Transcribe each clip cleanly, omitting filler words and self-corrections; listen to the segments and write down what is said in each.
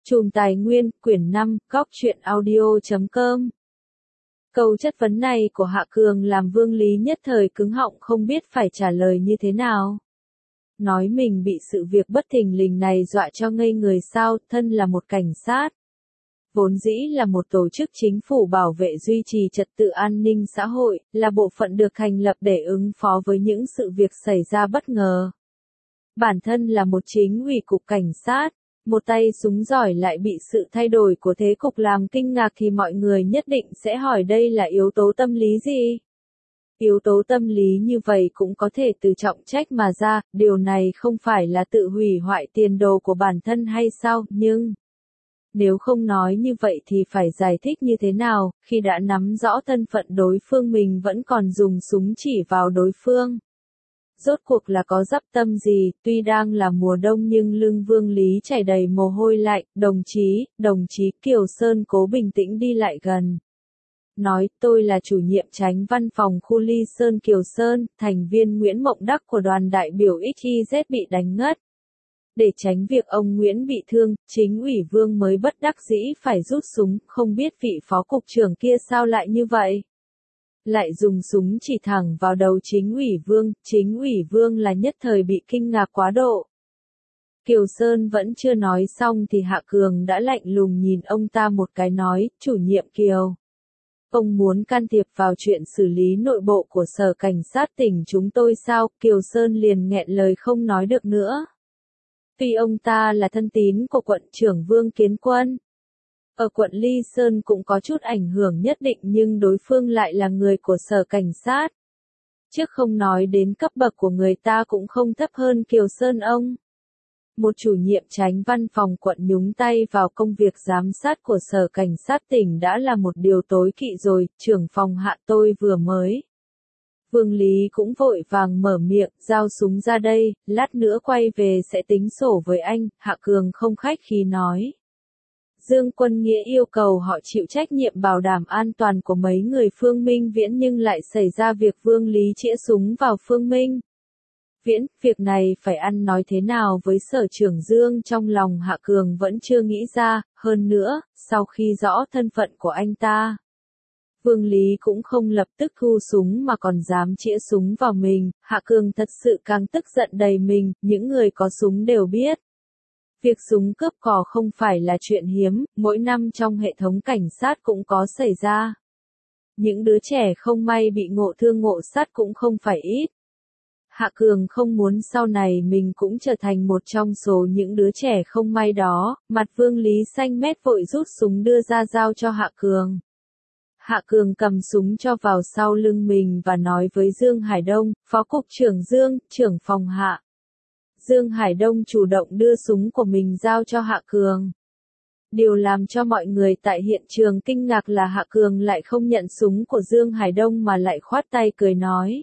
Chùm Tài Nguyên, quyển 5, góc truyện audio.com. Câu chất vấn này của Hạ Cường làm Vương Lý nhất thời cứng họng không biết phải trả lời như thế nào. Nói mình bị sự việc bất thình lình này dọa cho ngây người sao, thân là một cảnh sát. Vốn dĩ là một tổ chức chính phủ bảo vệ duy trì trật tự an ninh xã hội, là bộ phận được thành lập để ứng phó với những sự việc xảy ra bất ngờ. Bản thân là một chính ủy cục cảnh sát, một tay súng giỏi lại bị sự thay đổi của thế cục làm kinh ngạc thì mọi người nhất định sẽ hỏi đây là yếu tố tâm lý gì? Yếu tố tâm lý như vậy cũng có thể từ trọng trách mà ra, điều này không phải là tự hủy hoại tiền đồ của bản thân hay sao, nhưng nếu không nói như vậy thì phải giải thích như thế nào, khi đã nắm rõ thân phận đối phương mình vẫn còn dùng súng chỉ vào đối phương. Rốt cuộc là có dắp tâm gì, tuy đang là mùa đông nhưng lưng Vương Lý chảy đầy mồ hôi lạnh, đồng chí Kiều Sơn cố bình tĩnh đi lại gần. Nói, tôi là chủ nhiệm chánh văn phòng khu Ly Sơn Kiều Sơn, thành viên Nguyễn Mộng Đắc của đoàn đại biểu XYZ bị đánh ngất. Để tránh việc ông Nguyễn bị thương, chính ủy Vương mới bất đắc dĩ phải rút súng, không biết vị phó cục trưởng kia sao lại như vậy. Lại dùng súng chỉ thẳng vào đầu chính ủy Vương là nhất thời bị kinh ngạc quá độ. Kiều Sơn vẫn chưa nói xong thì Hạ Cường đã lạnh lùng nhìn ông ta một cái nói, chủ nhiệm Kiều. Ông muốn can thiệp vào chuyện xử lý nội bộ của sở cảnh sát tỉnh chúng tôi sao, Kiều Sơn liền nghẹn lời không nói được nữa. Tuy ông ta là thân tín của quận trưởng Vương Kiến Quân. Ở quận Ly Sơn cũng có chút ảnh hưởng nhất định nhưng đối phương lại là người của sở cảnh sát. Trước không nói đến cấp bậc của người ta cũng không thấp hơn Kiều Sơn ông. Một chủ nhiệm chánh văn phòng quận nhúng tay vào công việc giám sát của sở cảnh sát tỉnh đã là một điều tối kỵ rồi, trưởng phòng Hạ tôi vừa mới. Vương Lý cũng vội vàng mở miệng, giao súng ra đây, lát nữa quay về sẽ tính sổ với anh, Hạ Cường không khách khí nói. Dương Quân Nghĩa yêu cầu họ chịu trách nhiệm bảo đảm an toàn của mấy người Phương Minh Viễn nhưng lại xảy ra việc Vương Lý chĩa súng vào Phương Minh Viễn, việc này phải ăn nói thế nào với sở trưởng Dương trong lòng Hạ Cường vẫn chưa nghĩ ra, hơn nữa, sau khi rõ thân phận của anh ta. Vương Lý cũng không lập tức thu súng mà còn dám chĩa súng vào mình, Hạ Cường thật sự càng tức giận đầy mình, những người có súng đều biết. Việc súng cướp cò không phải là chuyện hiếm, mỗi năm trong hệ thống cảnh sát cũng có xảy ra. Những đứa trẻ không may bị ngộ thương ngộ sát cũng không phải ít. Hạ Cường không muốn sau này mình cũng trở thành một trong số những đứa trẻ không may đó, mặt Vương Lý xanh mét vội rút súng đưa ra giao cho Hạ Cường. Hạ Cường cầm súng cho vào sau lưng mình và nói với Dương Hải Đông, Phó Cục trưởng Dương, trưởng phòng Hạ. Dương Hải Đông chủ động đưa súng của mình giao cho Hạ Cường. Điều làm cho mọi người tại hiện trường kinh ngạc là Hạ Cường lại không nhận súng của Dương Hải Đông mà lại khoát tay cười nói.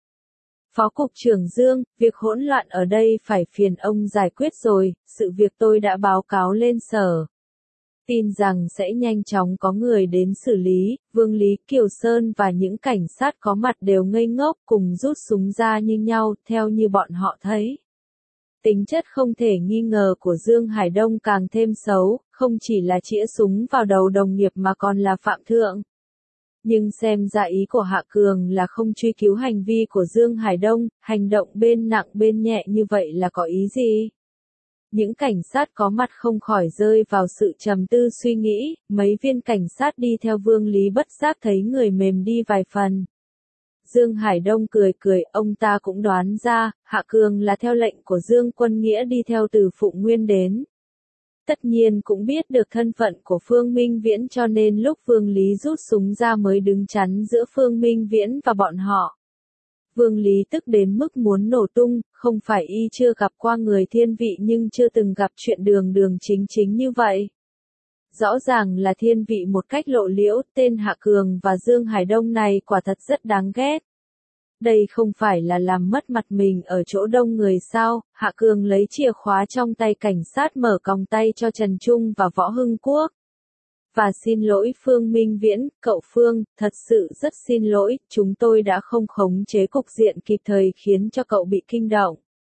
Phó Cục trưởng Dương, việc hỗn loạn ở đây phải phiền ông giải quyết rồi, sự việc tôi đã báo cáo lên sở. Tin rằng sẽ nhanh chóng có người đến xử lý, Vương Lý, Kiều Sơn và những cảnh sát có mặt đều ngây ngốc cùng rút súng ra như nhau, theo như bọn họ thấy. Tính chất không thể nghi ngờ của Dương Hải Đông càng thêm xấu, không chỉ là chĩa súng vào đầu đồng nghiệp mà còn là phạm thượng. Nhưng xem ra ý của Hạ Cường là không truy cứu hành vi của Dương Hải Đông, hành động bên nặng bên nhẹ như vậy là có ý gì? Những cảnh sát có mặt không khỏi rơi vào sự trầm tư suy nghĩ, mấy viên cảnh sát đi theo Vương Lý bất giác thấy người mềm đi vài phần. Dương Hải Đông cười, ông ta cũng đoán ra, Hạ Cường là theo lệnh của Dương Quân Nghĩa đi theo từ Phụng Nguyên đến. Tất nhiên cũng biết được thân phận của Phương Minh Viễn cho nên lúc Vương Lý rút súng ra mới đứng chắn giữa Phương Minh Viễn và bọn họ. Vương Lý tức đến mức muốn nổ tung, không phải y chưa gặp qua người thiên vị nhưng chưa từng gặp chuyện đường chính như vậy. Rõ ràng là thiên vị một cách lộ liễu, tên Hạ Cường và Dương Hải Đông này quả thật rất đáng ghét. Đây không phải là làm mất mặt mình ở chỗ đông người sao, Hạ Cường lấy chìa khóa trong tay cảnh sát mở còng tay cho Trần Trung và Võ Hưng Quốc. Và xin lỗi Phương Minh Viễn, cậu Phương, thật sự rất xin lỗi, chúng tôi đã không khống chế cục diện kịp thời khiến cho cậu bị kinh động.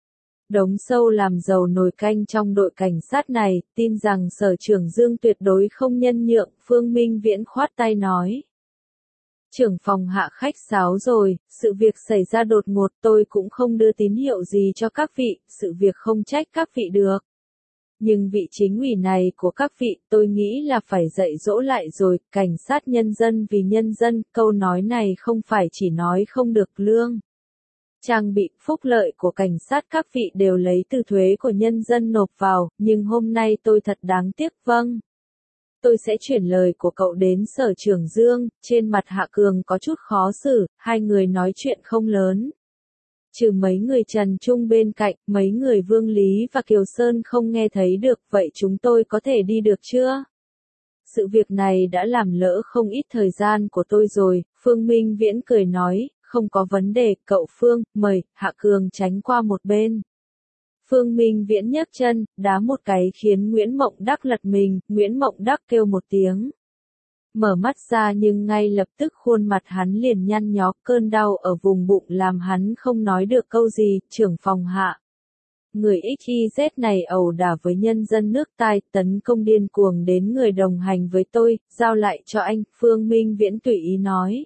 Đống sâu làm dầu nồi canh trong đội cảnh sát này, tin rằng Sở trưởng Dương tuyệt đối không nhân nhượng, Phương Minh Viễn khoát tay nói. Trưởng phòng Hạ khách sáo rồi, sự việc xảy ra đột ngột tôi cũng không đưa tín hiệu gì cho các vị, sự việc không trách các vị được. Nhưng vị chính ủy này của các vị tôi nghĩ là phải dạy dỗ lại rồi, cảnh sát nhân dân vì nhân dân, câu nói này không phải chỉ nói không được lương. Trang bị, phúc lợi của cảnh sát các vị đều lấy từ thuế của nhân dân nộp vào, nhưng hôm nay tôi thật đáng tiếc vâng. Tôi sẽ chuyển lời của cậu đến Sở trưởng Dương, trên mặt Hạ Cường có chút khó xử, hai người nói chuyện không lớn. Trừ mấy người Trần Trung bên cạnh, mấy người Vương Lý và Kiều Sơn không nghe thấy được, vậy chúng tôi có thể đi được chưa? Sự việc này đã làm lỡ không ít thời gian của tôi rồi, Phương Minh Viễn cười nói, không có vấn đề, cậu Phương, mời, Hạ Cường tránh qua một bên. Phương Minh Viễn nhấc chân, đá một cái khiến Nguyễn Mộng Đắc lật mình, Nguyễn Mộng Đắc kêu một tiếng. Mở mắt ra nhưng ngay lập tức khuôn mặt hắn liền nhăn nhó, cơn đau ở vùng bụng làm hắn không nói được câu gì, trưởng phòng Hạ. Người XYZ này ẩu đả với nhân dân nước Tai, tấn công điên cuồng đến người đồng hành với tôi, giao lại cho anh, Phương Minh Viễn tùy ý nói.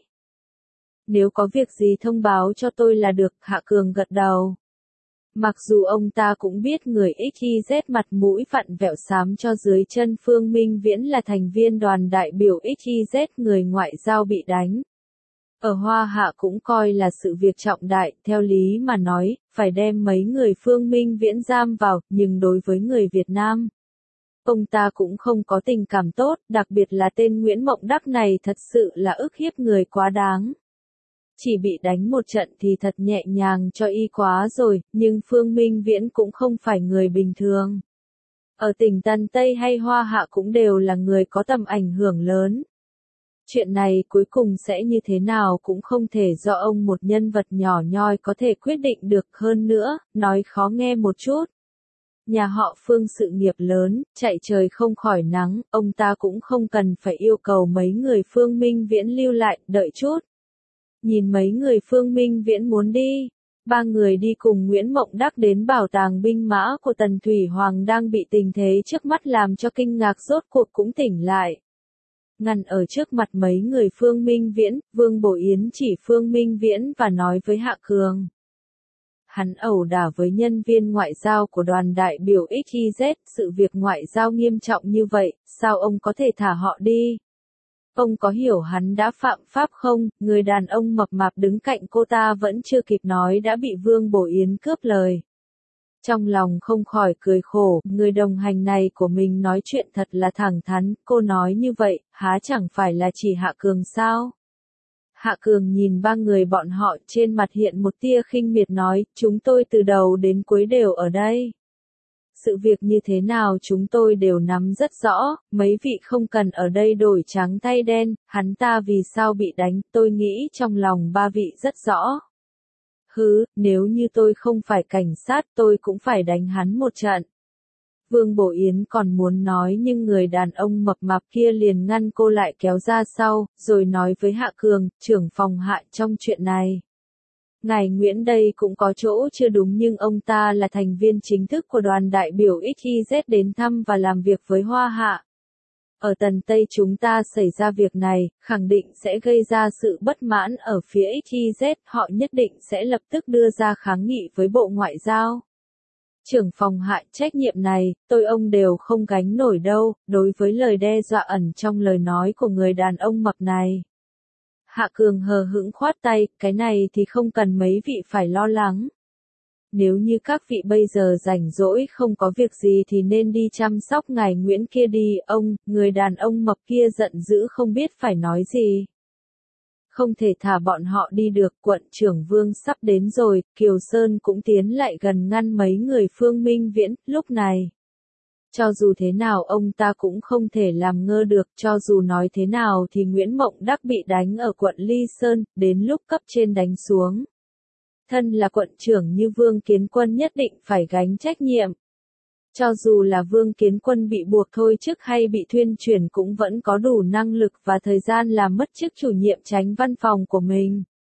Nếu có việc gì thông báo cho tôi là được, Hạ Cường gật đầu. Mặc dù ông ta cũng biết người XYZ mặt mũi vặn vẹo xám cho dưới chân Phương Minh Viễn là thành viên đoàn đại biểu XYZ người ngoại giao bị đánh. Ở Hoa Hạ cũng coi là sự việc trọng đại, theo lý mà nói, phải đem mấy người Phương Minh Viễn giam vào, nhưng đối với người Việt Nam, ông ta cũng không có tình cảm tốt, đặc biệt là tên Nguyễn Mộng Đắc này thật sự là ức hiếp người quá đáng. Chỉ bị đánh một trận thì thật nhẹ nhàng cho y quá rồi, nhưng Phương Minh Viễn cũng không phải người bình thường. Ở tỉnh Tân Tây hay Hoa Hạ cũng đều là người có tầm ảnh hưởng lớn. Chuyện này cuối cùng sẽ như thế nào cũng không thể do ông một nhân vật nhỏ nhoi có thể quyết định được, hơn nữa, nói khó nghe một chút. Nhà họ Phương sự nghiệp lớn, chạy trời không khỏi nắng, ông ta cũng không cần phải yêu cầu mấy người Phương Minh Viễn lưu lại, đợi chút. Nhìn mấy người Phương Minh Viễn muốn đi. Ba người đi cùng Nguyễn Mộng Đắc đến bảo tàng binh mã của Tần Thủy Hoàng đang bị tình thế trước mắt làm cho kinh ngạc rốt cuộc cũng tỉnh lại. Ngăn ở trước mặt mấy người Phương Minh Viễn, Vương Bổ Yến chỉ Phương Minh Viễn và nói với Hạ Cường. Hắn ẩu đả với nhân viên ngoại giao của đoàn đại biểu XYZ, sự việc ngoại giao nghiêm trọng như vậy, sao ông có thể thả họ đi? Ông có hiểu hắn đã phạm pháp không? Người đàn ông mập mạp đứng cạnh cô ta vẫn chưa kịp nói đã bị Vương Bổ Yến cướp lời. Trong lòng không khỏi cười khổ, người đồng hành này của mình nói chuyện thật là thẳng thắn, cô nói như vậy, há chẳng phải là chỉ Hạ Cường sao? Hạ Cường nhìn ba người bọn họ trên mặt hiện một tia khinh miệt nói, chúng tôi từ đầu đến cuối đều ở đây. Sự việc như thế nào chúng tôi đều nắm rất rõ, mấy vị không cần ở đây đổi trắng thay đen, hắn ta vì sao bị đánh, tôi nghĩ trong lòng ba vị rất rõ. Hứ, nếu như tôi không phải cảnh sát tôi cũng phải đánh hắn một trận. Vương Bổ Yến còn muốn nói nhưng người đàn ông mập mạp kia liền ngăn cô lại kéo ra sau, rồi nói với Hạ Cường, trưởng phòng Hạ trong chuyện này. Ngài Nguyễn đây cũng có chỗ chưa đúng nhưng ông ta là thành viên chính thức của đoàn đại biểu XYZ đến thăm và làm việc với Hoa Hạ. Ở Tần Tây chúng ta xảy ra việc này, khẳng định sẽ gây ra sự bất mãn ở phía XYZ, họ nhất định sẽ lập tức đưa ra kháng nghị với Bộ Ngoại giao. Trưởng phòng Hạ trách nhiệm này, ông đều không gánh nổi đâu, đối với lời đe dọa ẩn trong lời nói của người đàn ông mập này. Hạ Cường hờ hững khoát tay, cái này thì không cần mấy vị phải lo lắng. Nếu như các vị bây giờ rảnh rỗi không có việc gì thì nên đi chăm sóc ngài Nguyễn kia đi, người đàn ông mập kia giận dữ không biết phải nói gì. Không thể thả bọn họ đi được, quận trưởng Vương sắp đến rồi, Kiều Sơn cũng tiến lại gần ngăn mấy người Phương Minh Viễn, lúc này. Cho dù thế nào ông ta cũng không thể làm ngơ được, cho dù nói thế nào thì Nguyễn Mộng Đắc bị đánh ở quận Ly Sơn, đến lúc cấp trên đánh xuống. Thân là quận trưởng như Vương Kiến Quân nhất định phải gánh trách nhiệm. Cho dù là Vương Kiến Quân bị buộc thôi chức hay bị thuyên chuyển cũng vẫn có đủ năng lực và thời gian làm mất chức chủ nhiệm chánh văn phòng của mình.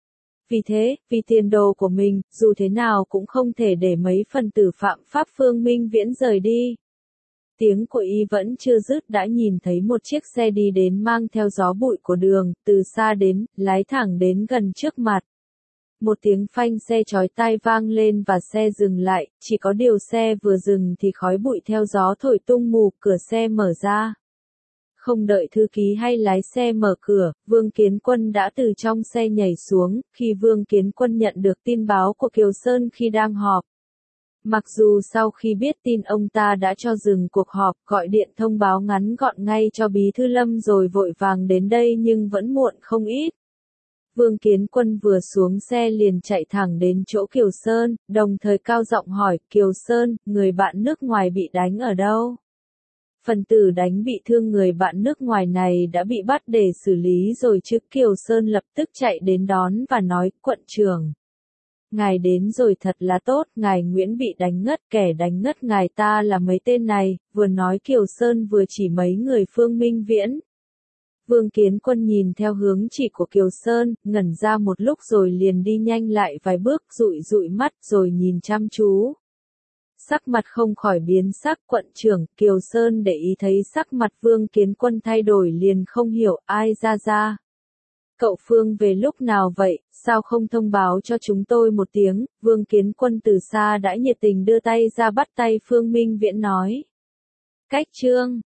Vì thế, vì tiền đồ của mình, dù thế nào cũng không thể để mấy phần tử phạm pháp Phương Minh Viễn rời đi. Tiếng của y vẫn chưa dứt đã nhìn thấy một chiếc xe đi đến mang theo gió bụi của đường, từ xa đến, lái thẳng đến gần trước mặt. Một tiếng phanh xe chói tai vang lên và xe dừng lại, chỉ có điều xe vừa dừng thì khói bụi theo gió thổi tung mù, cửa xe mở ra. Không đợi thư ký hay lái xe mở cửa, Vương Kiến Quân đã từ trong xe nhảy xuống, khi Vương Kiến Quân nhận được tin báo của Kiều Sơn khi đang họp. Mặc dù sau khi biết tin ông ta đã cho dừng cuộc họp, gọi điện thông báo ngắn gọn ngay cho Bí Thư Lâm rồi vội vàng đến đây nhưng vẫn muộn không ít. Vương Kiến Quân vừa xuống xe liền chạy thẳng đến chỗ Kiều Sơn, đồng thời cao giọng hỏi, Kiều Sơn, người bạn nước ngoài bị đánh ở đâu? Phần tử đánh bị thương người bạn nước ngoài này đã bị bắt để xử lý rồi chứ. Kiều Sơn lập tức chạy đến đón và nói, quận trưởng. Ngài đến rồi thật là tốt, ngài Nguyễn bị đánh ngất, kẻ đánh ngất ngài ta là mấy tên này, vừa nói Kiều Sơn vừa chỉ mấy người Phương Minh Viễn. Vương Kiến Quân nhìn theo hướng chỉ của Kiều Sơn, ngẩn ra một lúc rồi liền đi nhanh lại vài bước, dụi dụi mắt rồi nhìn chăm chú. Sắc mặt không khỏi biến sắc. Quận trưởng, Kiều Sơn để ý thấy sắc mặt Vương Kiến Quân thay đổi liền không hiểu, ai ra. Cậu Phương về lúc nào vậy, sao không thông báo cho chúng tôi một tiếng? Vương Kiến Quân từ xa đã nhiệt tình đưa tay ra bắt tay Phương Minh Viễn nói. Cách chương